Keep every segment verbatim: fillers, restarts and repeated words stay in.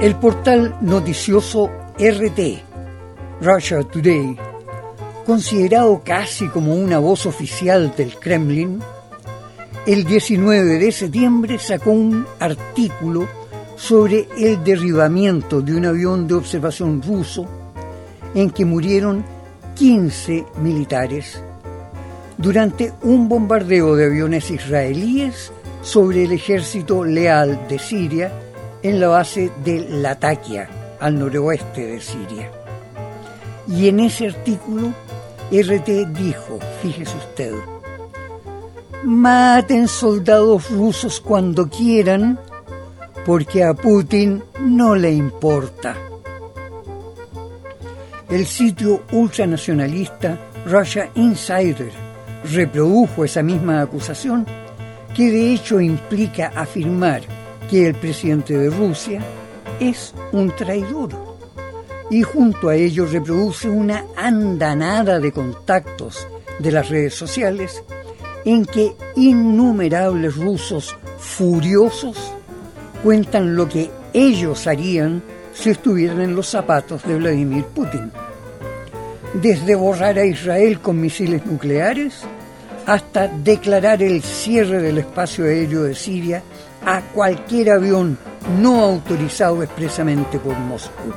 El portal noticioso R T, Russia Today, considerado casi como una voz oficial del Kremlin, el diecinueve de septiembre sacó un artículo sobre el derribamiento de un avión de observación ruso en que murieron quince militares durante un bombardeo de aviones israelíes sobre el ejército leal de Siria en la base de Latakia, al noroeste de Siria. Y en ese artículo, R T dijo, fíjese usted, maten soldados rusos cuando quieran, porque a Putin no le importa. El sitio ultranacionalista Russia Insider reprodujo esa misma acusación, que de hecho implica afirmar que el presidente de Rusia es un traidor, y junto a ello reproduce una andanada de contactos de las redes sociales en que innumerables rusos furiosos cuentan lo que ellos harían si estuvieran en los zapatos de Vladimir Putin. Desde borrar a Israel con misiles nucleares hasta declarar el cierre del espacio aéreo de Siria a cualquier avión no autorizado expresamente por Moscú.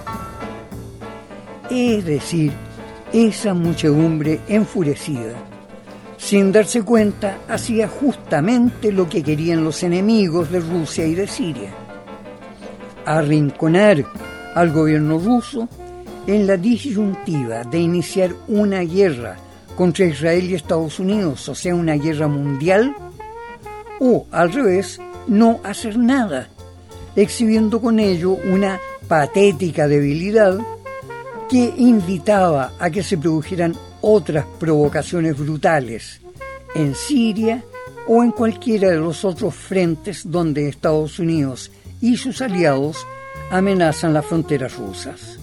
Es decir, esa muchedumbre enfurecida, sin darse cuenta, hacía justamente lo que querían los enemigos de Rusia y de Siria: arrinconar al gobierno ruso en la disyuntiva de iniciar una guerra contra Israel y Estados Unidos, o sea, una guerra mundial, o, al revés, no hacer nada, exhibiendo con ello una patética debilidad que invitaba a que se produjeran otras provocaciones brutales en Siria o en cualquiera de los otros frentes donde Estados Unidos y sus aliados amenazan las fronteras rusas.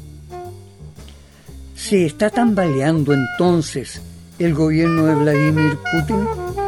¿Se está tambaleando entonces el gobierno de Vladimir Putin?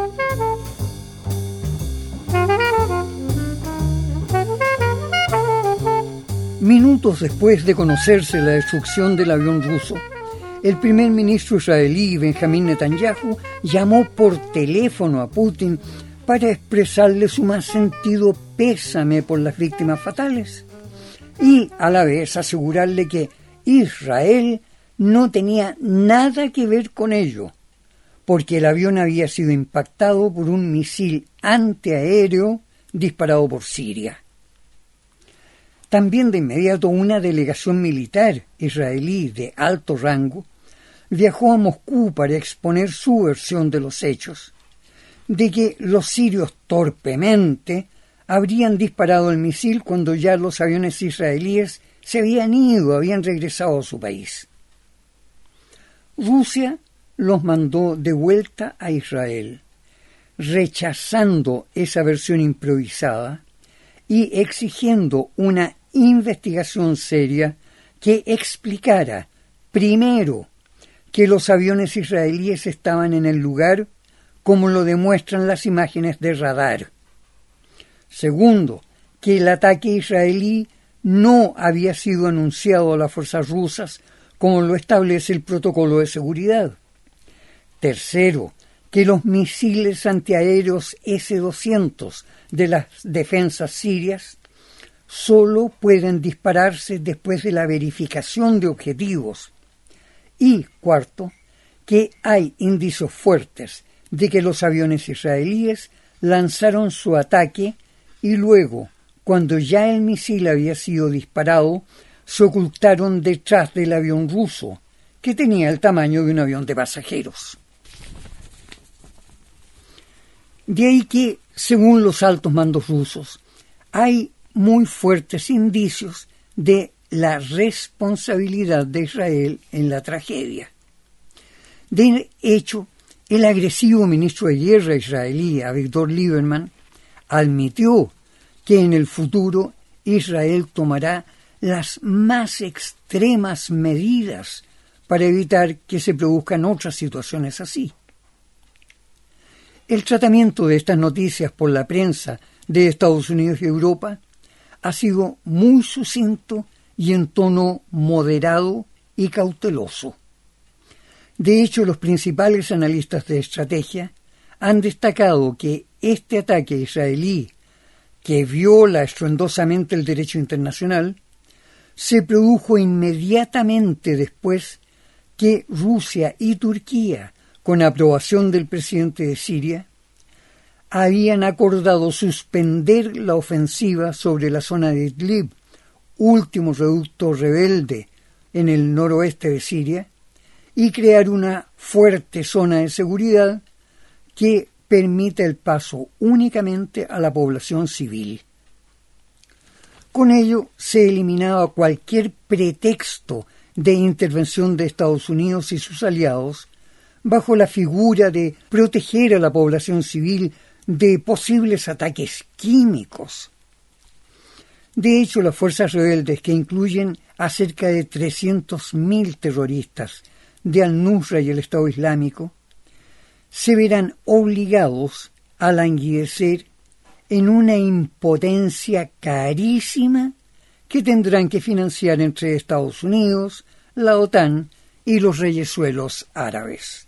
Minutos después de conocerse la destrucción del avión ruso, el primer ministro israelí Benjamín Netanyahu llamó por teléfono a Putin para expresarle su más sentido pésame por las víctimas fatales y a la vez asegurarle que Israel no tenía nada que ver con ello, porque el avión había sido impactado por un misil antiaéreo disparado por Siria. También de inmediato una delegación militar israelí de alto rango viajó a Moscú para exponer su versión de los hechos, de que los sirios torpemente habrían disparado el misil cuando ya los aviones israelíes se habían ido, habían regresado a su país. Rusia los mandó de vuelta a Israel, rechazando esa versión improvisada y exigiendo una investigación seria que explicara, primero, que los aviones israelíes estaban en el lugar como lo demuestran las imágenes de radar. Segundo, que el ataque israelí no había sido anunciado a las fuerzas rusas como lo establece el protocolo de seguridad. Tercero, que los misiles antiaéreos ese doscientos de las defensas sirias solo pueden dispararse después de la verificación de objetivos. Y cuarto, que hay indicios fuertes de que los aviones israelíes lanzaron su ataque y luego, cuando ya el misil había sido disparado, se ocultaron detrás del avión ruso, que tenía el tamaño de un avión de pasajeros. De ahí que, según los altos mandos rusos, hay muy fuertes indicios de la responsabilidad de Israel en la tragedia. De hecho, el agresivo ministro de Guerra israelí, Avigdor Lieberman, admitió que en el futuro Israel tomará las más extremas medidas para evitar que se produzcan otras situaciones así. El tratamiento de estas noticias por la prensa de Estados Unidos y Europa ha sido muy sucinto y en tono moderado y cauteloso. De hecho, los principales analistas de estrategia han destacado que este ataque israelí, que viola estruendosamente el derecho internacional, se produjo inmediatamente después que Rusia y Turquía, con aprobación del presidente de Siria, habían acordado suspender la ofensiva sobre la zona de Idlib, último reducto rebelde en el noroeste de Siria, y crear una fuerte zona de seguridad que permita el paso únicamente a la población civil. Con ello se eliminaba cualquier pretexto de intervención de Estados Unidos y sus aliados bajo la figura de proteger a la población civil de posibles ataques químicos. De hecho, las fuerzas rebeldes, que incluyen a cerca de trescientos mil terroristas de Al-Nusra y el Estado Islámico, se verán obligados a languidecer en una impotencia carísima que tendrán que financiar entre Estados Unidos, la OTAN y los reyesuelos árabes.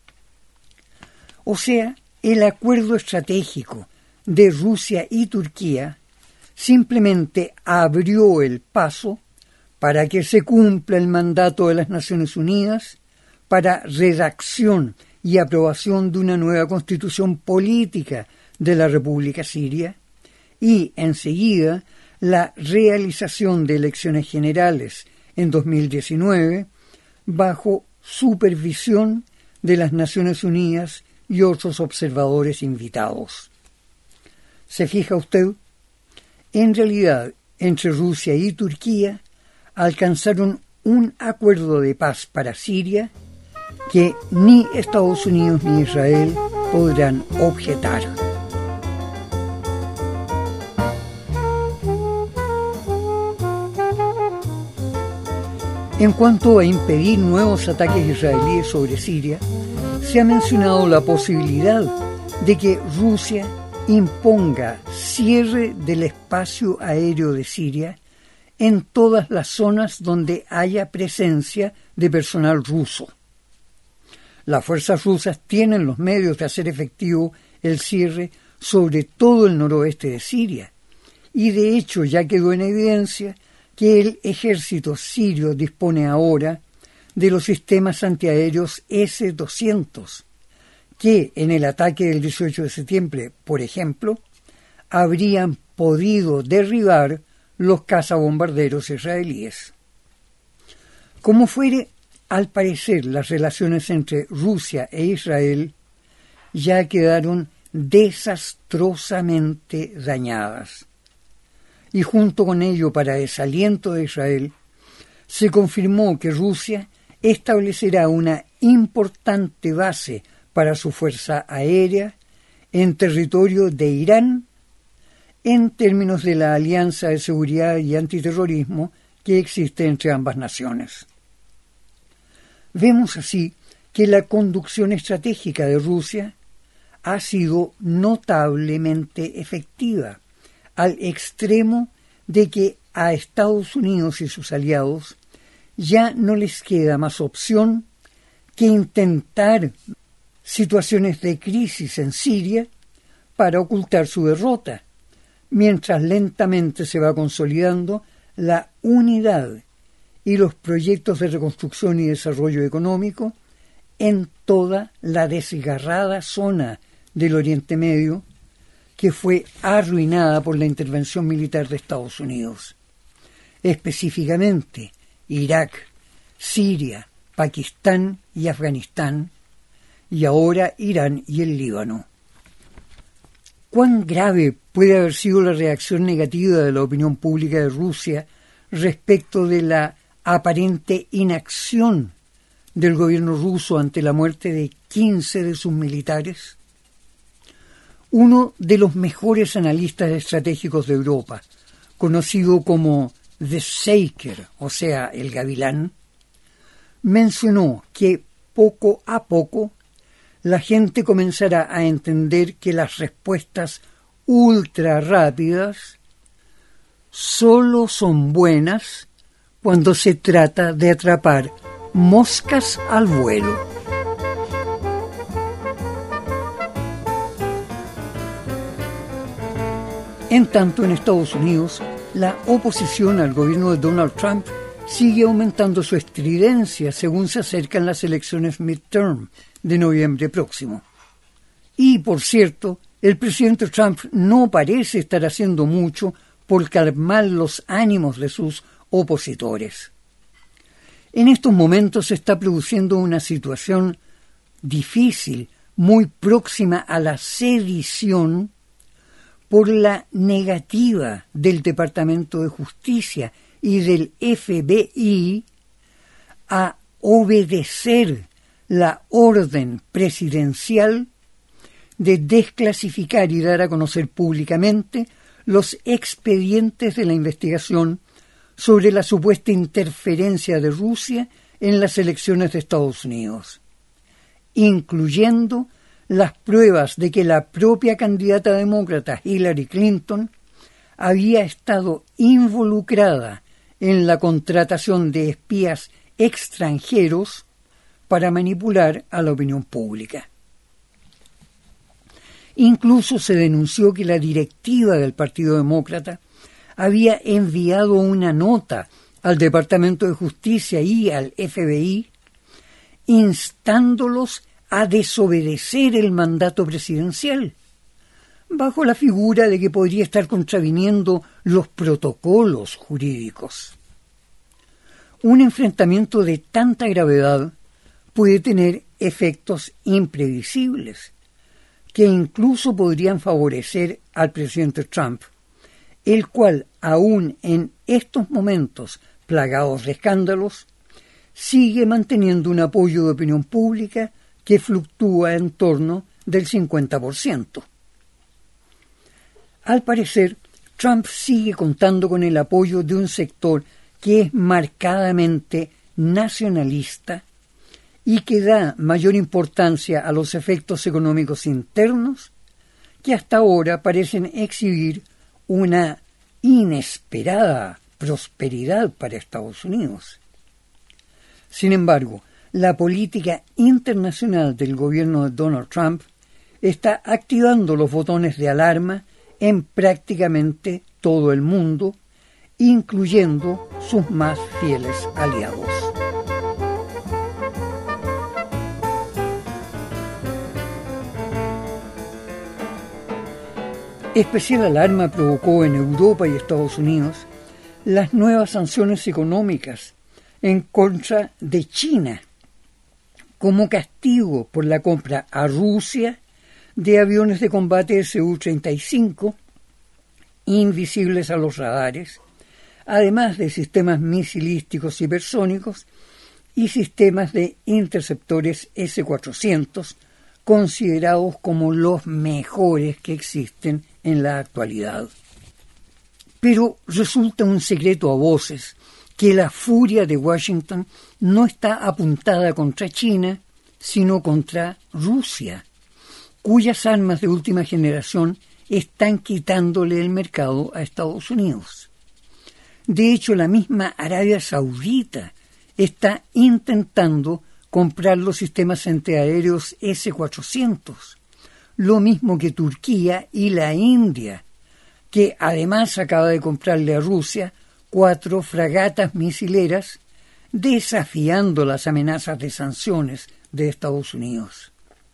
O sea, el acuerdo estratégico de Rusia y Turquía simplemente abrió el paso para que se cumpla el mandato de las Naciones Unidas para redacción y aprobación de una nueva constitución política de la República Siria y, enseguida, la realización de elecciones generales en dos mil diecinueve bajo supervisión de las Naciones Unidas y otros observadores invitados. ¿Se fija usted? En realidad, entre Rusia y Turquía alcanzaron un acuerdo de paz para Siria que ni Estados Unidos ni Israel podrán objetar. En cuanto a impedir nuevos ataques israelíes sobre Siria, se ha mencionado la posibilidad de que Rusia imponga cierre del espacio aéreo de Siria en todas las zonas donde haya presencia de personal ruso. Las fuerzas rusas tienen los medios de hacer efectivo el cierre sobre todo el noroeste de Siria, y de hecho ya quedó en evidencia que el ejército sirio dispone ahora de los sistemas antiaéreos ese doscientos, que en el ataque del dieciocho de septiembre, por ejemplo, habrían podido derribar los cazabombarderos israelíes. Como fuere, al parecer las relaciones entre Rusia e Israel ya quedaron desastrosamente dañadas. Y junto con ello, para desaliento de Israel, se confirmó que Rusia establecerá una importante base para su fuerza aérea en territorio de Irán en términos de la alianza de seguridad y antiterrorismo que existe entre ambas naciones. Vemos así que la conducción estratégica de Rusia ha sido notablemente efectiva, al extremo de que a Estados Unidos y sus aliados ya no les queda más opción que intentar situaciones de crisis en Siria para ocultar su derrota, mientras lentamente se va consolidando la unidad y los proyectos de reconstrucción y desarrollo económico en toda la desgarrada zona del Oriente Medio, que fue arruinada por la intervención militar de Estados Unidos. Específicamente, Irak, Siria, Pakistán y Afganistán, y ahora Irán y el Líbano. ¿Cuán grave puede haber sido la reacción negativa de la opinión pública de Rusia respecto de la aparente inacción del gobierno ruso ante la muerte de quince de sus militares? Uno de los mejores analistas estratégicos de Europa, conocido como The Shaker, o sea, el gavilán, mencionó que poco a poco la gente comenzará a entender que las respuestas ultra rápidas solo son buenas cuando se trata de atrapar moscas al vuelo. En tanto, en Estados Unidos, la oposición al gobierno de Donald Trump sigue aumentando su estridencia según se acercan las elecciones midterm de noviembre próximo. Y, por cierto, el presidente Trump no parece estar haciendo mucho por calmar los ánimos de sus opositores. En estos momentos se está produciendo una situación difícil, muy próxima a la sedición, por la negativa del Departamento de Justicia y del F B I a obedecer la orden presidencial de desclasificar y dar a conocer públicamente los expedientes de la investigación sobre la supuesta interferencia de Rusia en las elecciones de Estados Unidos, incluyendo las pruebas de que la propia candidata demócrata Hillary Clinton había estado involucrada en la contratación de espías extranjeros para manipular a la opinión pública. Incluso se denunció que la directiva del Partido Demócrata había enviado una nota al Departamento de Justicia y al F B I instándolos a desobedecer el mandato presidencial, bajo la figura de que podría estar contraviniendo los protocolos jurídicos. Un enfrentamiento de tanta gravedad puede tener efectos imprevisibles, que incluso podrían favorecer al presidente Trump, el cual, aún en estos momentos plagados de escándalos, sigue manteniendo un apoyo de opinión pública que fluctúa en torno del cincuenta por ciento. Al parecer, Trump sigue contando con el apoyo de un sector que es marcadamente nacionalista y que da mayor importancia a los efectos económicos internos que hasta ahora parecen exhibir una inesperada prosperidad para Estados Unidos. Sin embargo, la política internacional del gobierno de Donald Trump está activando los botones de alarma en prácticamente todo el mundo, incluyendo sus más fieles aliados. Especial alarma provocó en Europa y Estados Unidos las nuevas sanciones económicas en contra de China, como castigo por la compra a Rusia de aviones de combate S U treinta y cinco, invisibles a los radares, además de sistemas misilísticos hipersónicos y sistemas de interceptores S cuatrocientos, considerados como los mejores que existen en la actualidad. Pero resulta un secreto a voces que la furia de Washington no está apuntada contra China, sino contra Rusia, cuyas armas de última generación están quitándole el mercado a Estados Unidos. De hecho, la misma Arabia Saudita está intentando comprar los sistemas antiaéreos S cuatrocientos, lo mismo que Turquía y la India, que además acaba de comprarle a Rusia cuatro fragatas misileras, desafiando las amenazas de sanciones de Estados Unidos.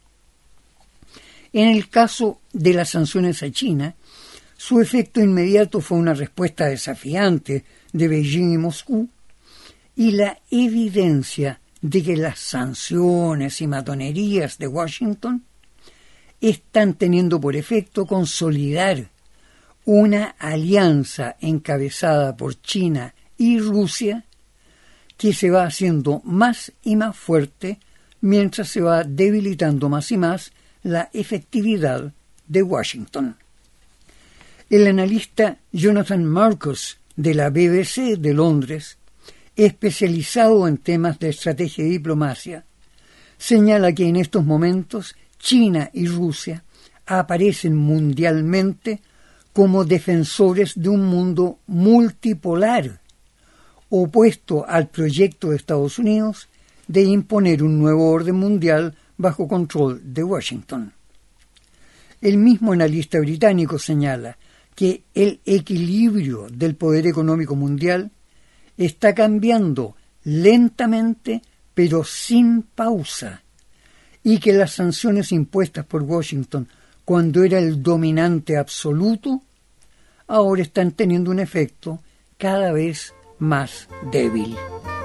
En el caso de las sanciones a China, su efecto inmediato fue una respuesta desafiante de Beijing y Moscú, y la evidencia de que las sanciones y matonerías de Washington están teniendo por efecto consolidar una alianza encabezada por China y Rusia que se va haciendo más y más fuerte mientras se va debilitando más y más la efectividad de Washington. El analista Jonathan Marcus de la B B C de Londres, especializado en temas de estrategia y diplomacia, señala que en estos momentos China y Rusia aparecen mundialmente como defensores de un mundo multipolar, opuesto al proyecto de Estados Unidos de imponer un nuevo orden mundial bajo control de Washington. El mismo analista británico señala que el equilibrio del poder económico mundial está cambiando lentamente pero sin pausa, y que las sanciones impuestas por Washington cuando era el dominante absoluto ahora están teniendo un efecto cada vez más débil.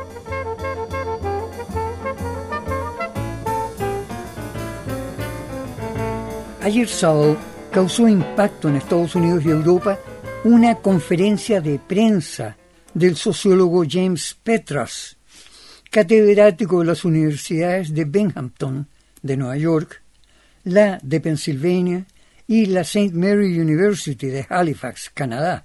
Ayer sábado causó impacto en Estados Unidos y Europa una conferencia de prensa del sociólogo James Petras, catedrático de las universidades de Binghamton, de Nueva York, la de Pensilvania y la Saint Mary University de Halifax, Canadá.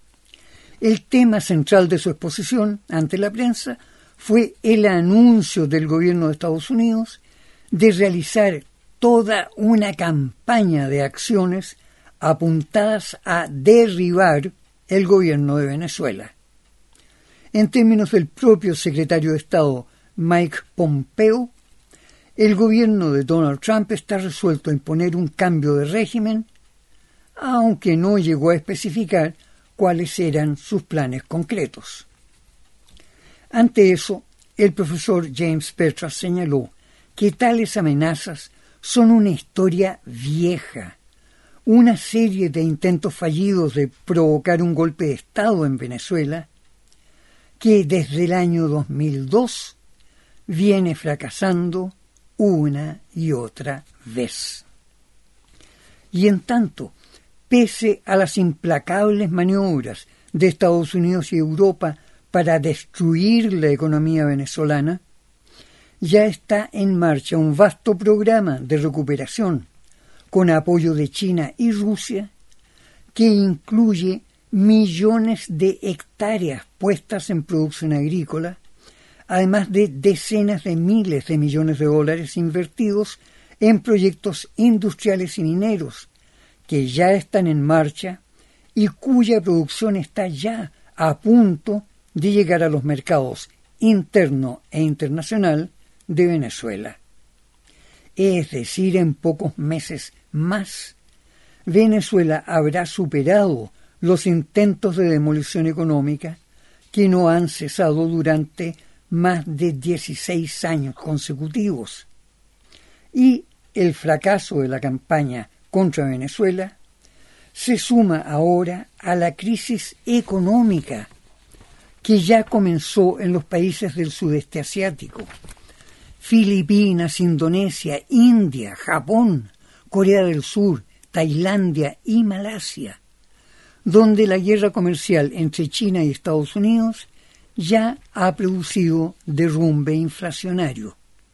El tema central de su exposición ante la prensa fue el anuncio del gobierno de Estados Unidos de realizar toda una campaña de acciones apuntadas a derribar el gobierno de Venezuela. En términos del propio secretario de Estado Mike Pompeo, el gobierno de Donald Trump está resuelto a imponer un cambio de régimen, aunque no llegó a especificar cuáles eran sus planes concretos. Ante eso, el profesor James Petras señaló que tales amenazas son una historia vieja, una serie de intentos fallidos de provocar un golpe de Estado en Venezuela, que desde el año dos mil dos viene fracasando una y otra vez. Y en tanto, pese a las implacables maniobras de Estados Unidos y Europa para destruir la economía venezolana, ya está en marcha un vasto programa de recuperación con apoyo de China y Rusia que incluye millones de hectáreas puestas en producción agrícola, además de decenas de miles de millones de dólares invertidos en proyectos industriales y mineros que ya están en marcha y cuya producción está ya a punto de llegar a los mercados interno e internacional de Venezuela. Es decir, en pocos meses más, Venezuela habrá superado los intentos de demolición económica que no han cesado durante más de dieciséis años consecutivos. Y el fracaso de la campaña contra Venezuela se suma ahora a la crisis económica que ya comenzó en los países del sudeste asiático: Filipinas, Indonesia, India, Japón, Corea del Sur, Tailandia y Malasia, donde la guerra comercial entre China y Estados Unidos ya ha producido derrumbe inflacionario.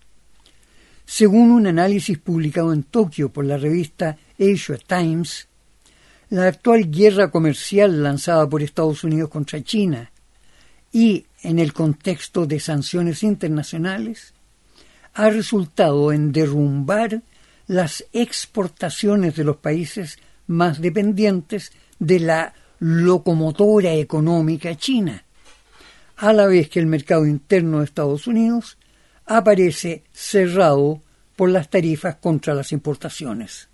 Según un análisis publicado en Tokio por la revista Asia Times, la actual guerra comercial lanzada por Estados Unidos contra China y en el contexto de sanciones internacionales ha resultado en derrumbar las exportaciones de los países más dependientes de la locomotora económica china, a la vez que el mercado interno de Estados Unidos aparece cerrado por las tarifas contra las importaciones.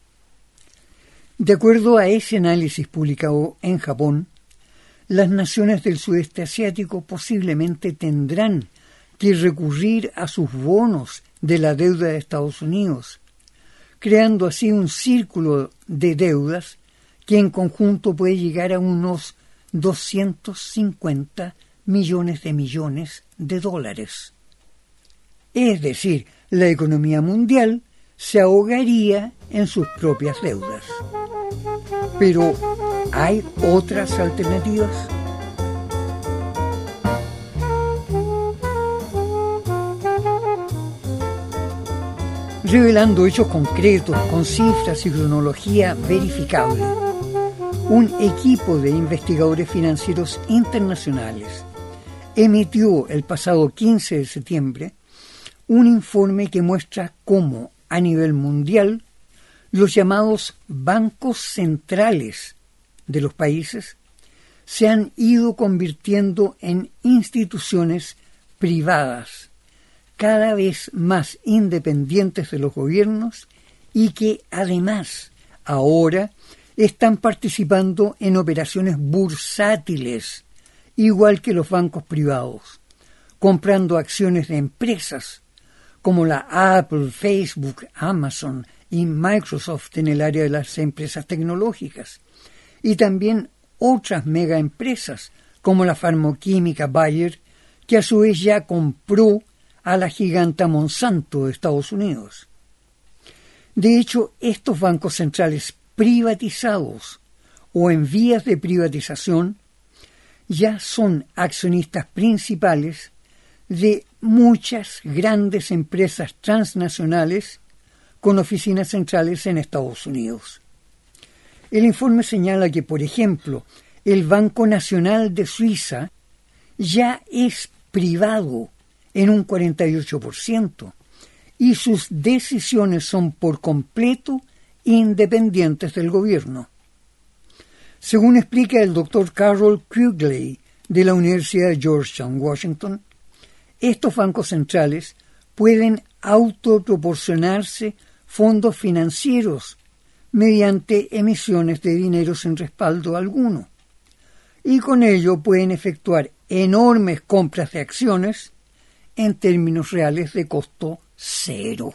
De acuerdo a ese análisis publicado en Japón, las naciones del sudeste asiático posiblemente tendrán que recurrir a sus bonos de la deuda de Estados Unidos, creando así un círculo de deudas que en conjunto puede llegar a unos doscientos cincuenta millones de millones de dólares. Es decir, la economía mundial se ahogaría en sus propias deudas. Pero, ¿hay otras alternativas? Revelando hechos concretos con cifras y cronología verificable, un equipo de investigadores financieros internacionales emitió el pasado quince de septiembre un informe que muestra cómo, a nivel mundial, los llamados bancos centrales de los países se han ido convirtiendo en instituciones privadas, cada vez más independientes de los gobiernos y que además ahora están participando en operaciones bursátiles, igual que los bancos privados, comprando acciones de empresas como la Apple, Facebook, Amazon y Microsoft en el área de las empresas tecnológicas, y también otras megaempresas como la farmacoquímica Bayer, que a su vez ya compró a la giganta Monsanto de Estados Unidos. De hecho, estos bancos centrales privatizados o en vías de privatización ya son accionistas principales de muchas grandes empresas transnacionales con oficinas centrales en Estados Unidos. El informe señala que, por ejemplo, el Banco Nacional de Suiza ya es privado en un cuarenta y ocho por ciento y sus decisiones son por completo independientes del gobierno. Según explica el doctor Carroll Quigley de la Universidad de Georgetown, Washington, estos bancos centrales pueden autoproporcionarse fondos financieros mediante emisiones de dinero sin respaldo alguno, y con ello pueden efectuar enormes compras de acciones en términos reales de costo cero.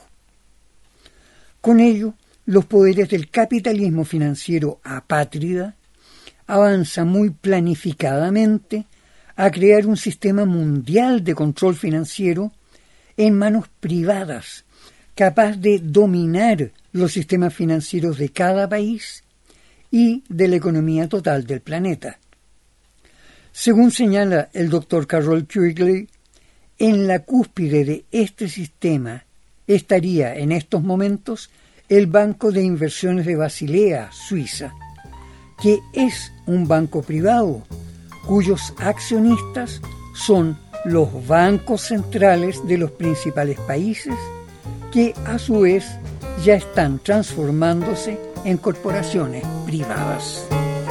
Con ello, los poderes del capitalismo financiero apátrida avanza muy planificadamente a crear un sistema mundial de control financiero en manos privadas, capaz de dominar los sistemas financieros de cada país y de la economía total del planeta. Según señala el doctor Carroll Quigley, en la cúspide de este sistema estaría en estos momentos el Banco de Inversiones de Basilea, Suiza, que es un banco privado cuyos accionistas son los bancos centrales de los principales países que a su vez ya están transformándose en corporaciones privadas.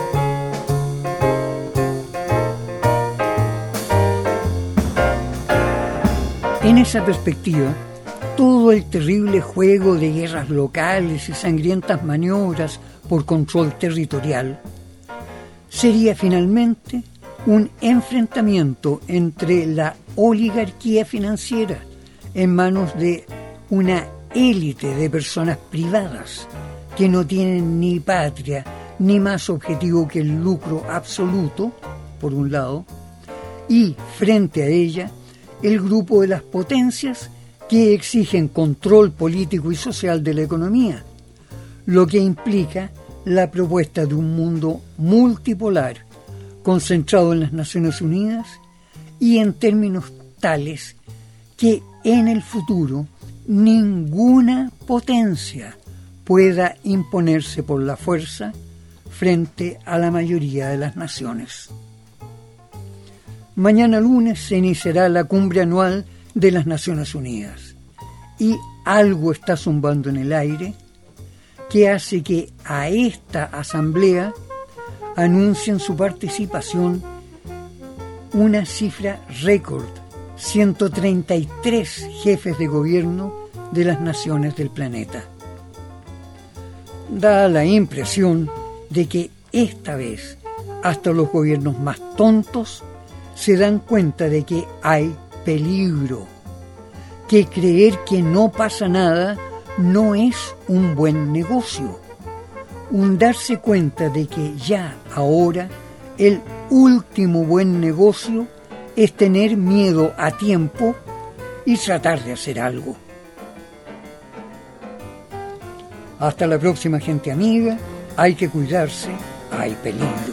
En esa perspectiva, todo el terrible juego de guerras locales y sangrientas maniobras por control territorial sería finalmente un enfrentamiento entre la oligarquía financiera en manos de una élite de personas privadas que no tienen ni patria ni más objetivo que el lucro absoluto, por un lado, y frente a ella el grupo de las potencias que exigen control político y social de la economía, lo que implica la propuesta de un mundo multipolar concentrado en las Naciones Unidas y en términos tales que en el futuro ninguna potencia pueda imponerse por la fuerza frente a la mayoría de las naciones. Mañana lunes se iniciará la cumbre anual de las Naciones Unidas y algo está zumbando en el aire que hace que a esta asamblea anuncien su participación una cifra récord, ciento treinta y tres jefes de gobierno de las naciones del planeta. Da la impresión de que esta vez hasta los gobiernos más tontos se dan cuenta de que hay peligro, que creer que no pasa nada no es un buen negocio, un darse cuenta de que ya ahora el último buen negocio es tener miedo a tiempo y tratar de hacer algo. Hasta la próxima, gente amiga, hay que cuidarse, hay peligro.